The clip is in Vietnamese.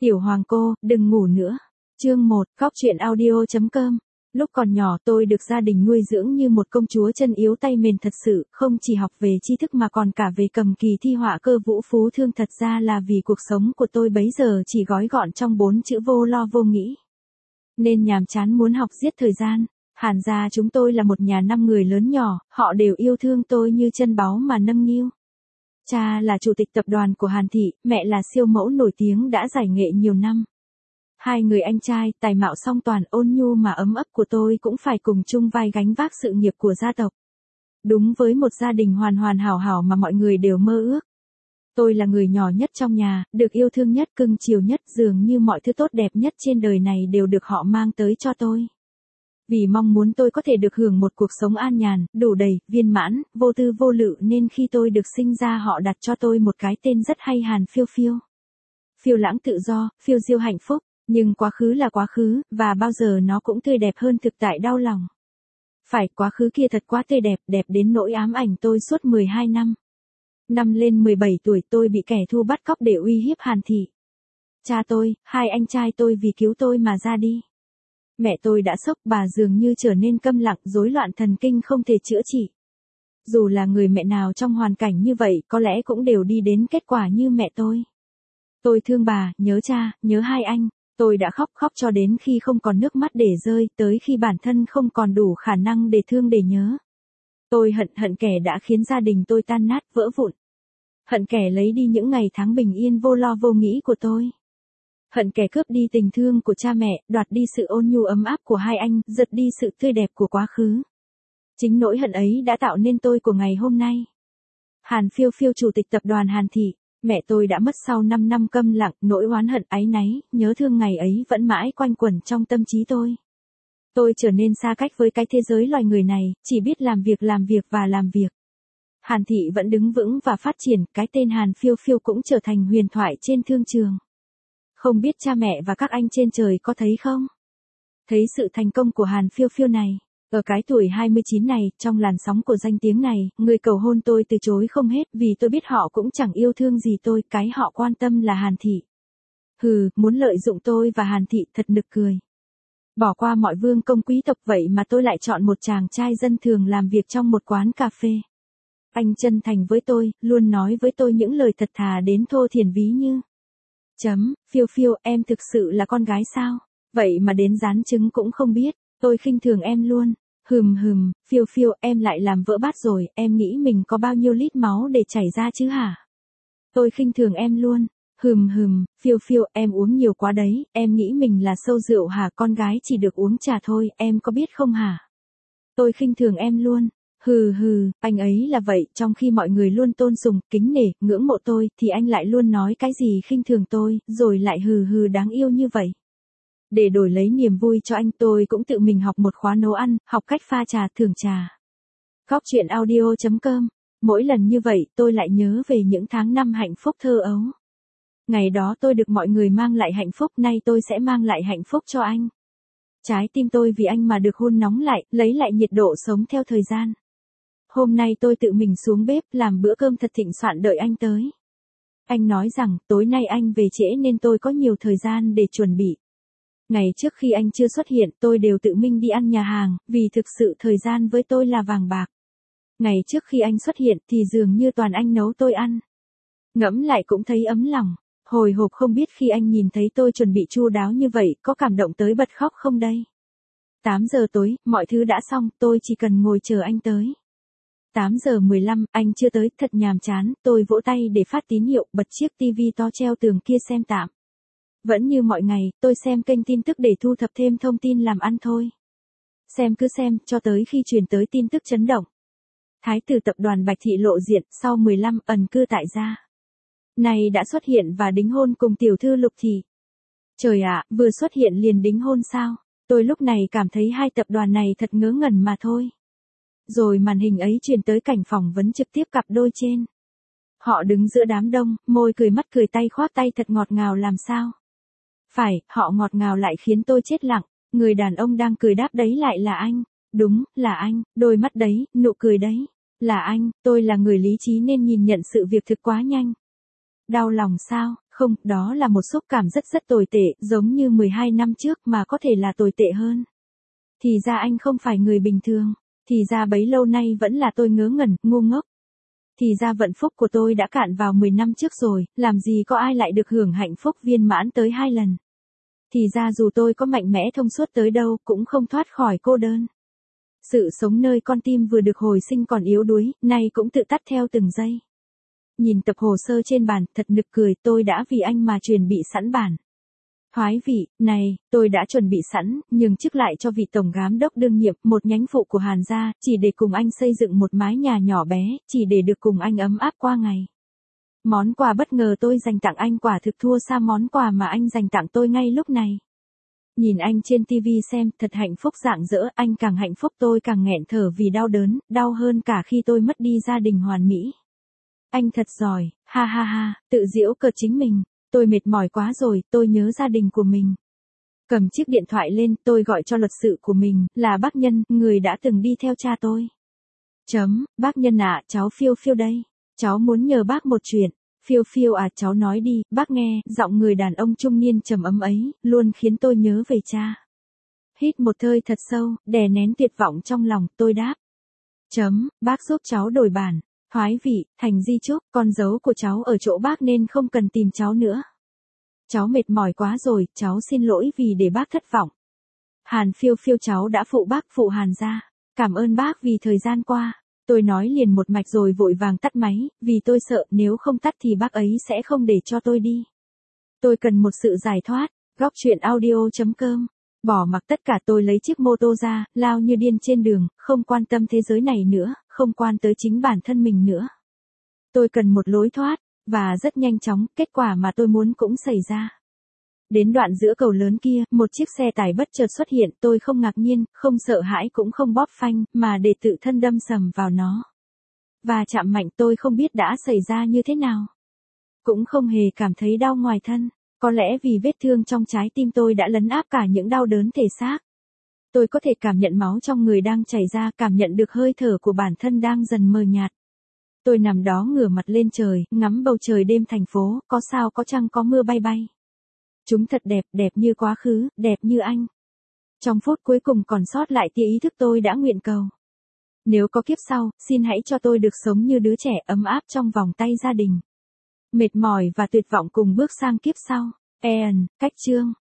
Tiểu Hoàng cô, đừng ngủ nữa. Chương 1, Cóc truyện audio.com. Lúc còn nhỏ tôi được gia đình nuôi dưỡng như một công chúa chân yếu tay mềm thật sự, không chỉ học về tri thức mà còn cả về cầm kỳ thi họa cơ vũ phú thương, thật ra là vì cuộc sống của tôi bấy giờ chỉ gói gọn trong 4 chữ vô lo vô nghĩ. Nên nhàm chán muốn học giết thời gian. Hàn gia chúng tôi là một nhà 5 người lớn nhỏ, họ đều yêu thương tôi như chân báu mà nâng niu. Cha là chủ tịch tập đoàn của Hàn Thị, mẹ là siêu mẫu nổi tiếng đã giải nghệ nhiều năm. Hai người anh trai, tài mạo song toàn, ôn nhu mà ấm ấp của tôi cũng phải cùng chung vai gánh vác sự nghiệp của gia tộc. Đúng với một gia đình hoàn hoàn hảo hảo mà mọi người đều mơ ước. Tôi là người nhỏ nhất trong nhà, được yêu thương nhất, cưng chiều nhất, dường như mọi thứ tốt đẹp nhất trên đời này đều được họ mang tới cho tôi. Vì mong muốn tôi có thể được hưởng một cuộc sống an nhàn, đủ đầy, viên mãn, vô tư vô lự nên khi tôi được sinh ra họ đặt cho tôi một cái tên rất hay, Hàn Phiêu Phiêu. Phiêu lãng tự do, phiêu diêu hạnh phúc, nhưng quá khứ là quá khứ, và bao giờ nó cũng tươi đẹp hơn thực tại đau lòng. Phải, quá khứ kia thật quá tươi đẹp, đẹp đến nỗi ám ảnh tôi suốt 12 năm. Năm lên 17 tuổi tôi bị kẻ thù bắt cóc để uy hiếp Hàn Thị. Cha tôi, hai anh trai tôi vì cứu tôi mà ra đi. Mẹ tôi đã sốc, bà dường như trở nên câm lặng, rối loạn thần kinh không thể chữa trị. Dù là người mẹ nào trong hoàn cảnh như vậy có lẽ cũng đều đi đến kết quả như mẹ tôi. Tôi thương bà, nhớ cha, nhớ hai anh, tôi đã khóc cho đến khi không còn nước mắt để rơi, tới khi bản thân không còn đủ khả năng để thương để nhớ. Tôi hận kẻ đã khiến gia đình tôi tan nát, vỡ vụn. Hận kẻ lấy đi những ngày tháng bình yên vô lo vô nghĩ của tôi. Hận kẻ cướp đi tình thương của cha mẹ, đoạt đi sự ôn nhu ấm áp của hai anh, giật đi sự tươi đẹp của quá khứ. Chính nỗi hận ấy đã tạo nên tôi của ngày hôm nay. Hàn Phiêu Phiêu, chủ tịch tập đoàn Hàn Thị, mẹ tôi đã mất sau 5 năm câm lặng, nỗi oán hận áy náy, nhớ thương ngày ấy vẫn mãi quanh quẩn trong tâm trí tôi. Tôi trở nên xa cách với cái thế giới loài người này, chỉ biết làm việc và làm việc. Hàn Thị vẫn đứng vững và phát triển, cái tên Hàn Phiêu Phiêu cũng trở thành huyền thoại trên thương trường. Không biết cha mẹ và các anh trên trời có thấy không? Thấy sự thành công của Hàn Phiêu Phiêu này. Ở cái tuổi 29 này, trong làn sóng của danh tiếng này, người cầu hôn tôi từ chối không hết vì tôi biết họ cũng chẳng yêu thương gì tôi, cái họ quan tâm là Hàn Thị. Hừ, muốn lợi dụng tôi và Hàn Thị thật nực cười. Bỏ qua mọi vương công quý tộc vậy mà tôi lại chọn một chàng trai dân thường làm việc trong một quán cà phê. Anh chân thành với tôi, luôn nói với tôi những lời thật thà đến thô thiển ví như: Phiêu Phiêu, em thực sự là con gái sao? Vậy mà đến rán trứng cũng không biết, tôi khinh thường em luôn. Phiêu Phiêu, em lại làm vỡ bát rồi, em nghĩ mình có bao nhiêu lít máu để chảy ra chứ hả? Tôi khinh thường em luôn. Phiêu Phiêu, em uống nhiều quá đấy, em nghĩ mình là sâu rượu hả? Con gái chỉ được uống trà thôi, em có biết không hả? Tôi khinh thường em luôn. Anh ấy là vậy, trong khi mọi người luôn tôn sùng, kính nể, ngưỡng mộ tôi, thì anh lại luôn nói cái gì khinh thường tôi, rồi lại đáng yêu như vậy. Để đổi lấy niềm vui cho anh, tôi cũng tự mình học một khóa nấu ăn, học cách pha trà, thưởng trà. Cóc truyện audio.com. Mỗi lần như vậy, tôi lại nhớ về những tháng năm hạnh phúc thơ ấu. Ngày đó tôi được mọi người mang lại hạnh phúc, nay tôi sẽ mang lại hạnh phúc cho anh. Trái tim tôi vì anh mà được hôn nóng lại, lấy lại nhiệt độ sống theo thời gian. Hôm nay tôi tự mình xuống bếp làm bữa cơm thật thịnh soạn đợi anh tới. Anh nói rằng tối nay anh về trễ nên tôi có nhiều thời gian để chuẩn bị. Ngày trước khi anh chưa xuất hiện tôi đều tự mình đi ăn nhà hàng, vì thực sự thời gian với tôi là vàng bạc. Ngày trước khi anh xuất hiện thì dường như toàn anh nấu tôi ăn. Ngẫm lại cũng thấy ấm lòng. Hồi hộp không biết khi anh nhìn thấy tôi chuẩn bị chu đáo như vậy có cảm động tới bật khóc không đây. 8 giờ tối, mọi thứ đã xong, tôi chỉ cần ngồi chờ anh tới. 8 giờ 15, anh chưa tới, thật nhàm chán, tôi vỗ tay để phát tín hiệu, bật chiếc tivi to treo tường kia xem tạm. Vẫn như mọi ngày, tôi xem kênh tin tức để thu thập thêm thông tin làm ăn thôi. Xem cứ xem, cho tới khi truyền tới tin tức chấn động. Thái tử tập đoàn Bạch Thị lộ diện, sau 15 ẩn cư tại gia. Này đã xuất hiện và đính hôn cùng tiểu thư Lục Thị. Trời ạ, vừa xuất hiện liền đính hôn sao? Tôi lúc này cảm thấy hai tập đoàn này thật ngớ ngẩn mà thôi. Rồi màn hình ấy truyền tới cảnh phỏng vấn trực tiếp cặp đôi trên. Họ đứng giữa đám đông, môi cười mắt cười tay khoác tay thật ngọt ngào làm sao? Phải, họ ngọt ngào lại khiến tôi chết lặng, người đàn ông đang cười đáp đấy lại là anh. Đúng, là anh, đôi mắt đấy, nụ cười đấy. Là anh, tôi là người lý trí nên nhìn nhận sự việc thực quá nhanh. Đau lòng sao? Không, đó là một xúc cảm rất rất tồi tệ, giống như 12 năm trước mà có thể là tồi tệ hơn. Thì ra anh không phải người bình thường. Thì ra bấy lâu nay vẫn là tôi ngớ ngẩn, ngu ngốc. Thì ra vận phúc của tôi đã cạn vào 10 năm trước rồi, làm gì có ai lại được hưởng hạnh phúc viên mãn tới 2 lần. Thì ra dù tôi có mạnh mẽ thông suốt tới đâu cũng không thoát khỏi cô đơn. Sự sống nơi con tim vừa được hồi sinh còn yếu đuối, nay cũng tự tắt theo từng giây. Nhìn tập hồ sơ trên bàn, thật nực cười, tôi đã vì anh mà chuẩn bị sẵn bản. Thoái vị, này, tôi đã chuẩn bị sẵn, nhường chức lại cho vị tổng giám đốc đương nhiệm, một nhánh phụ của Hàn gia, chỉ để cùng anh xây dựng một mái nhà nhỏ bé, chỉ để được cùng anh ấm áp qua ngày. Món quà bất ngờ tôi dành tặng anh quả thực thua xa món quà mà anh dành tặng tôi ngay lúc này. Nhìn anh trên TV xem, thật hạnh phúc rạng rỡ, anh càng hạnh phúc tôi càng nghẹn thở vì đau đớn, đau hơn cả khi tôi mất đi gia đình hoàn mỹ. Anh thật giỏi, ha ha ha, tự giễu cợt chính mình. Tôi mệt mỏi quá rồi, tôi nhớ gia đình của mình. Cầm chiếc điện thoại lên, tôi gọi cho luật sư của mình, là bác Nhân, người đã từng đi theo cha tôi. Bác Nhân ạ, cháu Phiêu Phiêu đây. Cháu muốn nhờ bác một chuyện. Phiêu Phiêu à, cháu nói đi, bác nghe, giọng người đàn ông trung niên trầm ấm ấy, luôn khiến tôi nhớ về cha. Hít một hơi thật sâu, đè nén tuyệt vọng trong lòng, tôi đáp. Bác giúp cháu đổi bản. Thoái vị, thành di chúc, con dấu của cháu ở chỗ bác nên không cần tìm cháu nữa. Cháu mệt mỏi quá rồi, cháu xin lỗi vì để bác thất vọng. Hàn Phiêu Phiêu cháu đã phụ bác phụ Hàn gia. Cảm ơn bác vì thời gian qua. Tôi nói liền một mạch rồi vội vàng tắt máy, vì tôi sợ nếu không tắt thì bác ấy sẽ không để cho tôi đi. Tôi cần một sự giải thoát. Góc truyện audio.com. Bỏ mặc tất cả tôi lấy chiếc mô tô ra, lao như điên trên đường, không quan tâm thế giới này nữa, không quan tới chính bản thân mình nữa. Tôi cần một lối thoát, và rất nhanh chóng, kết quả mà tôi muốn cũng xảy ra. Đến đoạn giữa cầu lớn kia, một chiếc xe tải bất chợt xuất hiện, tôi không ngạc nhiên, không sợ hãi cũng không bóp phanh, mà để tự thân đâm sầm vào nó. Và chạm mạnh tôi không biết đã xảy ra như thế nào. Cũng không hề cảm thấy đau ngoài thân. Có lẽ vì vết thương trong trái tim tôi đã lấn áp cả những đau đớn thể xác. Tôi có thể cảm nhận máu trong người đang chảy ra, cảm nhận được hơi thở của bản thân đang dần mờ nhạt. Tôi nằm đó ngửa mặt lên trời, ngắm bầu trời đêm thành phố, có sao có trăng có mưa bay bay. Chúng thật đẹp, đẹp như quá khứ, đẹp như anh. Trong phút cuối cùng còn sót lại tia ý thức tôi đã nguyện cầu. Nếu có kiếp sau, xin hãy cho tôi được sống như đứa trẻ ấm áp trong vòng tay gia đình. Mệt mỏi và tuyệt vọng cùng bước sang kiếp sau. Cách chương.